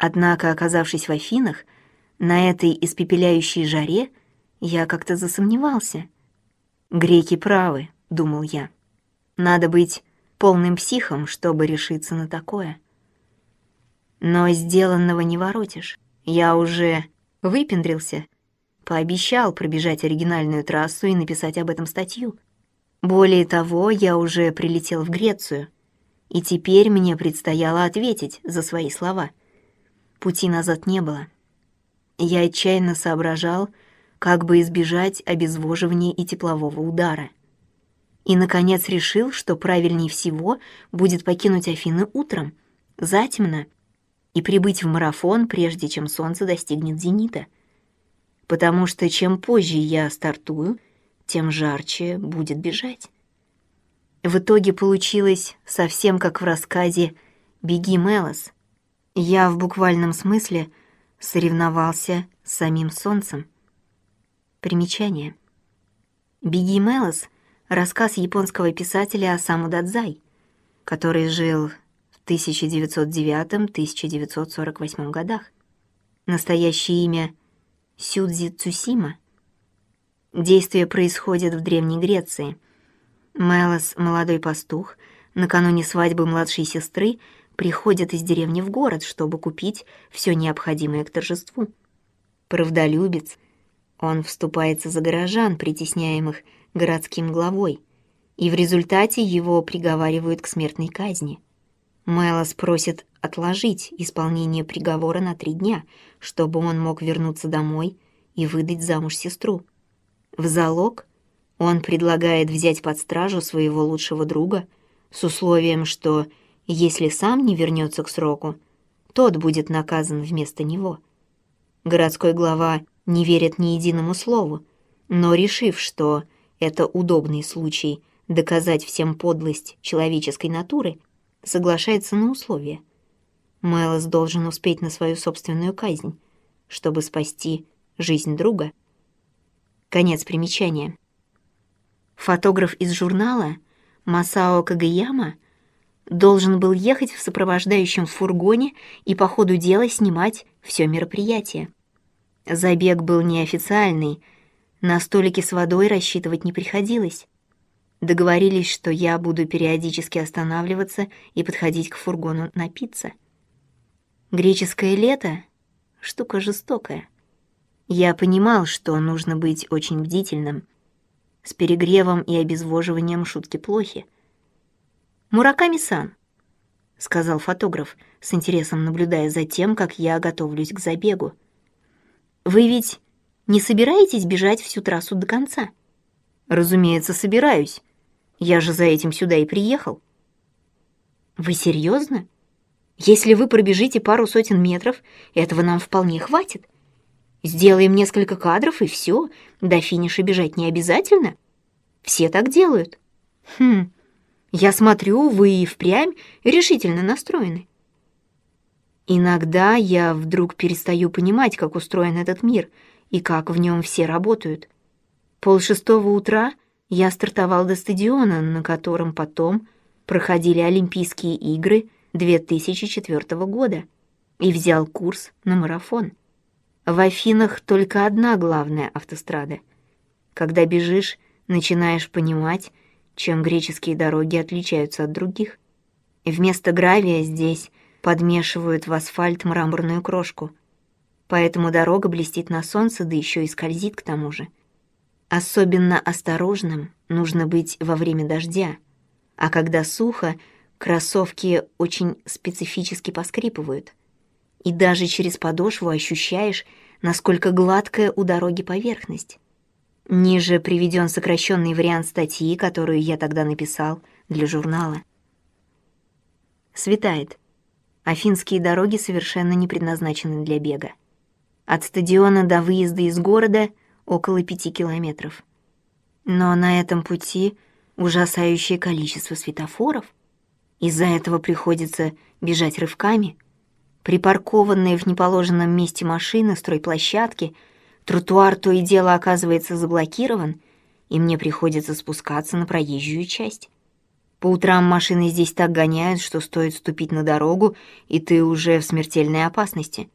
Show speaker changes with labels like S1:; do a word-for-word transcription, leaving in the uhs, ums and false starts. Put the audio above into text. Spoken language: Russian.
S1: Однако, оказавшись в Афинах, на этой испепеляющей жаре, я как-то засомневался. «Греки правы», — думал я. «Надо быть полным психом, чтобы решиться на такое». Но сделанного не воротишь. Я уже выпендрился, пообещал пробежать оригинальную трассу и написать об этом статью. Более того, я уже прилетел в Грецию, и теперь мне предстояло ответить за свои слова. Пути назад не было. Я отчаянно соображал, как бы избежать обезвоживания и теплового удара. И, наконец, решил, что правильнее всего будет покинуть Афины утром, затемно, и прибыть в марафон, прежде чем солнце достигнет зенита. Потому что чем позже я стартую, тем жарче будет бежать. В итоге получилось совсем как в рассказе «Беги, Мелос». Я в буквальном смысле соревновался с самим солнцем. Примечание. «Беги, Мелос» — рассказ японского писателя Осаму Дадзай, который жил в тысяча девятьсот девятом — тысяча девятьсот сорок восьмом годах. Настоящее имя — Сюдзи Цусима. Действие происходит в Древней Греции. Мелос, молодой пастух, накануне свадьбы младшей сестры, приходит из деревни в город, чтобы купить все необходимое к торжеству. Правдолюбец, он вступается за горожан, притесняемых городским главой, и в результате его приговаривают к смертной казни. Мелос просит отложить исполнение приговора на три дня, чтобы он мог вернуться домой и выдать замуж сестру. В залог он предлагает взять под стражу своего лучшего друга с условием, что, если сам не вернется к сроку, тот будет наказан вместо него. Городской глава не верит ни единому слову, но, решив, что это удобный случай доказать всем подлость человеческой натуры, соглашается на условия. Мелос должен успеть на свою собственную казнь, чтобы спасти жизнь друга. Конец примечания. Фотограф из журнала Масао Кагаяма должен был ехать в сопровождающем фургоне и по ходу дела снимать все мероприятие. Забег был неофициальный, на столике с водой рассчитывать не приходилось. Договорились, что я буду периодически останавливаться и подходить к фургону напиться. Греческое лето — штука жестокая. Я понимал, что нужно быть очень бдительным. С перегревом и обезвоживанием шутки плохи. «Мураками-сан», — сказал фотограф, с интересом наблюдая за тем, как я готовлюсь к забегу. «Вы ведь не собираетесь бежать всю трассу до конца?» «Разумеется, собираюсь. Я же за этим сюда и приехал». «Вы серьезно? Если вы пробежите пару сотен метров, этого нам вполне хватит. Сделаем несколько кадров, и все, до финиша бежать не обязательно. Все так делают». «Хм, я смотрю, вы и впрямь решительно настроены». Иногда я вдруг перестаю понимать, как устроен этот мир и как в нем все работают. Полшестого утра я стартовал до стадиона, на котором потом проходили Олимпийские игры две тысячи четвёртого года, и взял курс на марафон. В Афинах только одна главная автострада. Когда бежишь, начинаешь понимать, чем греческие дороги отличаются от других. Вместо гравия здесь подмешивают в асфальт мраморную крошку. Поэтому дорога блестит на солнце, да еще и скользит к тому же. Особенно осторожным нужно быть во время дождя, а когда сухо, кроссовки очень специфически поскрипывают. И даже через подошву ощущаешь, насколько гладкая у дороги поверхность. Ниже приведен сокращенный вариант статьи, которую я тогда написал для журнала. Светает. Афинские дороги совершенно не предназначены для бега. От стадиона до выезда из города около пяти километров. Но на этом пути ужасающее количество светофоров. Из-за этого приходится бежать рывками. Припаркованные в неположенном месте машины, стройплощадки, тротуар то и дело оказывается заблокирован, и мне приходится спускаться на проезжую часть. По утрам машины здесь так гоняют, что стоит ступить на дорогу, и ты уже в смертельной опасности.